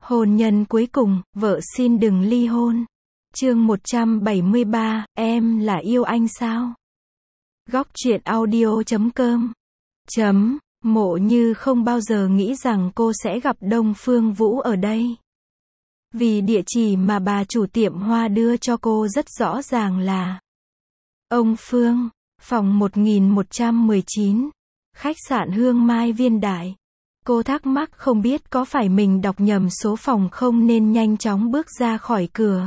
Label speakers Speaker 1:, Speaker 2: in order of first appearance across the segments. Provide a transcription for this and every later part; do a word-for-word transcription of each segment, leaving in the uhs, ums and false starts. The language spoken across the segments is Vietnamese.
Speaker 1: Hôn nhân cuối cùng, vợ xin đừng ly hôn. Chương một trăm bảy mươi ba, em là yêu anh sao? Góc truyện audio chấm com. Chấm, Mộ Như không bao giờ nghĩ rằng cô sẽ gặp Đông Phương Vũ ở đây. Vì địa chỉ mà bà chủ tiệm hoa đưa cho cô rất rõ ràng là Ông Phương, phòng một nghìn một trăm mười chín, khách sạn Hương Mai Viên Đại. Cô thắc mắc không biết có phải mình đọc nhầm số phòng không nên nhanh chóng bước ra khỏi cửa.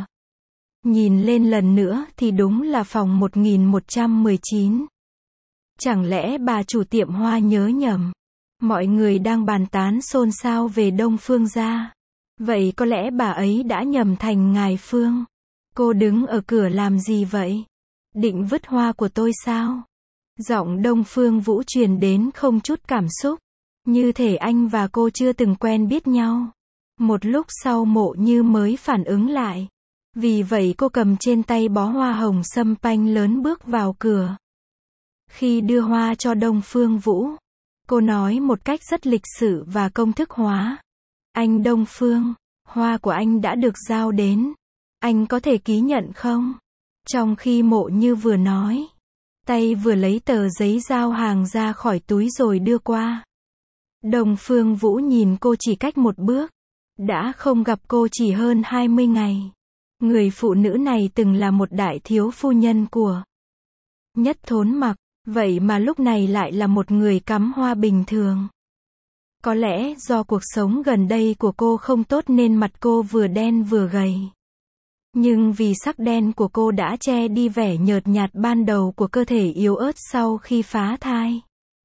Speaker 1: Nhìn lên lần nữa thì đúng là phòng một nghìn một trăm mười chín. Chẳng lẽ bà chủ tiệm hoa nhớ nhầm? Mọi người đang bàn tán xôn xao về Đông Phương gia. Vậy có lẽ bà ấy đã nhầm thành ngài Phương. Cô đứng ở cửa làm gì vậy? Định vứt hoa của tôi sao? Giọng Đông Phương Vũ truyền đến không chút cảm xúc. Như thể anh và cô chưa từng quen biết nhau. Một lúc sau Mộ Như mới phản ứng lại. Vì vậy cô cầm trên tay bó hoa hồng sâm panh lớn bước vào cửa. Khi đưa hoa cho Đông Phương Vũ, cô nói một cách rất lịch sự và công thức hóa. Anh Đông Phương, hoa của anh đã được giao đến. Anh có thể ký nhận không? Trong khi Mộ Như vừa nói, tay vừa lấy tờ giấy giao hàng ra khỏi túi rồi đưa qua. Đông Phương Vũ nhìn cô chỉ cách một bước. Đã không gặp cô chỉ hơn hai mươi ngày. Người phụ nữ này từng là một đại thiếu phu nhân của Nhất Thốn Mặc, vậy mà lúc này lại là một người cắm hoa bình thường. Có lẽ do cuộc sống gần đây của cô không tốt nên mặt cô vừa đen vừa gầy. Nhưng vì sắc đen của cô đã che đi vẻ nhợt nhạt ban đầu của cơ thể yếu ớt sau khi phá thai.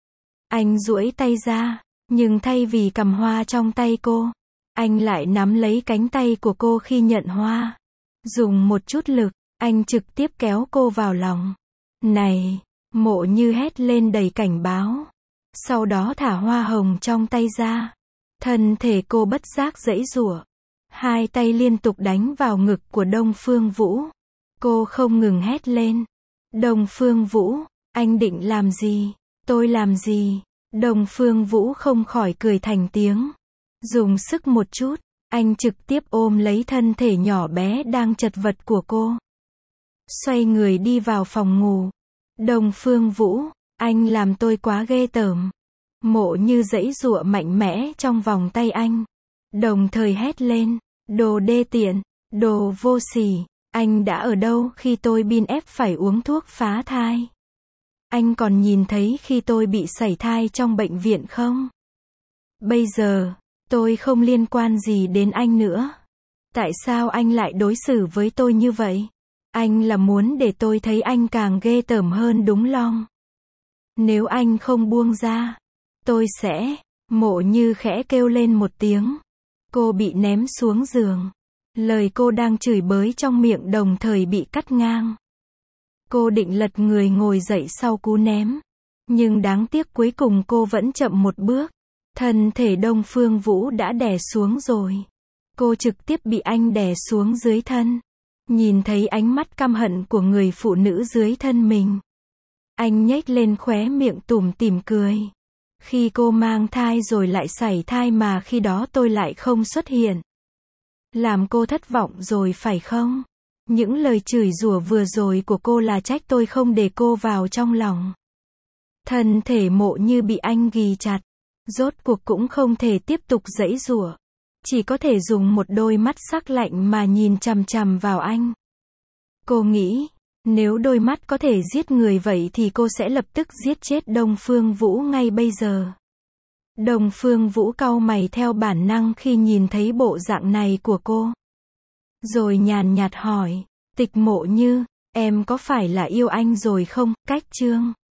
Speaker 1: Anh duỗi tay ra, nhưng thay vì cầm hoa trong tay cô, anh lại nắm lấy cánh tay của cô khi nhận hoa. Dùng một chút lực, anh trực tiếp kéo cô vào lòng. Này! Mộ Như hét lên đầy cảnh báo. Sau đó thả hoa hồng trong tay ra. Thân thể cô bất giác giãy giụa. Hai tay liên tục đánh vào ngực của Đông Phương Vũ. Cô không ngừng hét lên. Đông Phương Vũ, anh định làm gì? Tôi làm gì? Đông Phương Vũ không khỏi cười thành tiếng. Dùng sức một chút, anh trực tiếp ôm lấy thân thể nhỏ bé đang chật vật của cô. Xoay người đi vào phòng ngủ. Đông Phương Vũ, anh làm tôi quá ghê tởm. Mộ Như giãy giụa mạnh mẽ trong vòng tay anh. Đồng thời hét lên, đồ đê tiện, đồ vô sỉ, anh đã ở đâu khi tôi bin ép phải uống thuốc phá thai? Anh còn nhìn thấy khi tôi bị sảy thai trong bệnh viện không? Bây giờ, tôi không liên quan gì đến anh nữa. Tại sao anh lại đối xử với tôi như vậy? Anh là muốn để tôi thấy anh càng ghê tởm hơn đúng không? Nếu anh không buông ra, tôi sẽ... Mộ Như khẽ kêu lên một tiếng. Cô bị ném xuống giường. Lời cô đang chửi bới trong miệng đồng thời bị cắt ngang. Cô định lật người ngồi dậy sau cú ném. Nhưng đáng tiếc cuối cùng cô vẫn chậm một bước. Thân thể Đông Phương Vũ đã đè xuống rồi. Cô trực tiếp bị anh đè xuống dưới thân. Nhìn thấy ánh mắt căm hận của người phụ nữ dưới thân mình. Anh nhếch lên khóe miệng tủm tỉm cười. Khi cô mang thai rồi lại sảy thai mà khi đó tôi lại không xuất hiện. Làm cô thất vọng rồi phải không? Những lời chửi rủa vừa rồi của cô là trách tôi không để cô vào trong lòng. Thân thể Mộ Như bị anh ghì chặt. Rốt cuộc cũng không thể tiếp tục giãy giụa. Chỉ có thể dùng một đôi mắt sắc lạnh mà nhìn chằm chằm vào anh. Cô nghĩ, nếu đôi mắt có thể giết người vậy thì cô sẽ lập tức giết chết Đông Phương Vũ ngay bây giờ. Đông Phương Vũ cau mày theo bản năng khi nhìn thấy bộ dạng này của cô. Rồi nhàn nhạt hỏi, Tịch Mộ Như, em có phải là yêu anh rồi không? Cách chương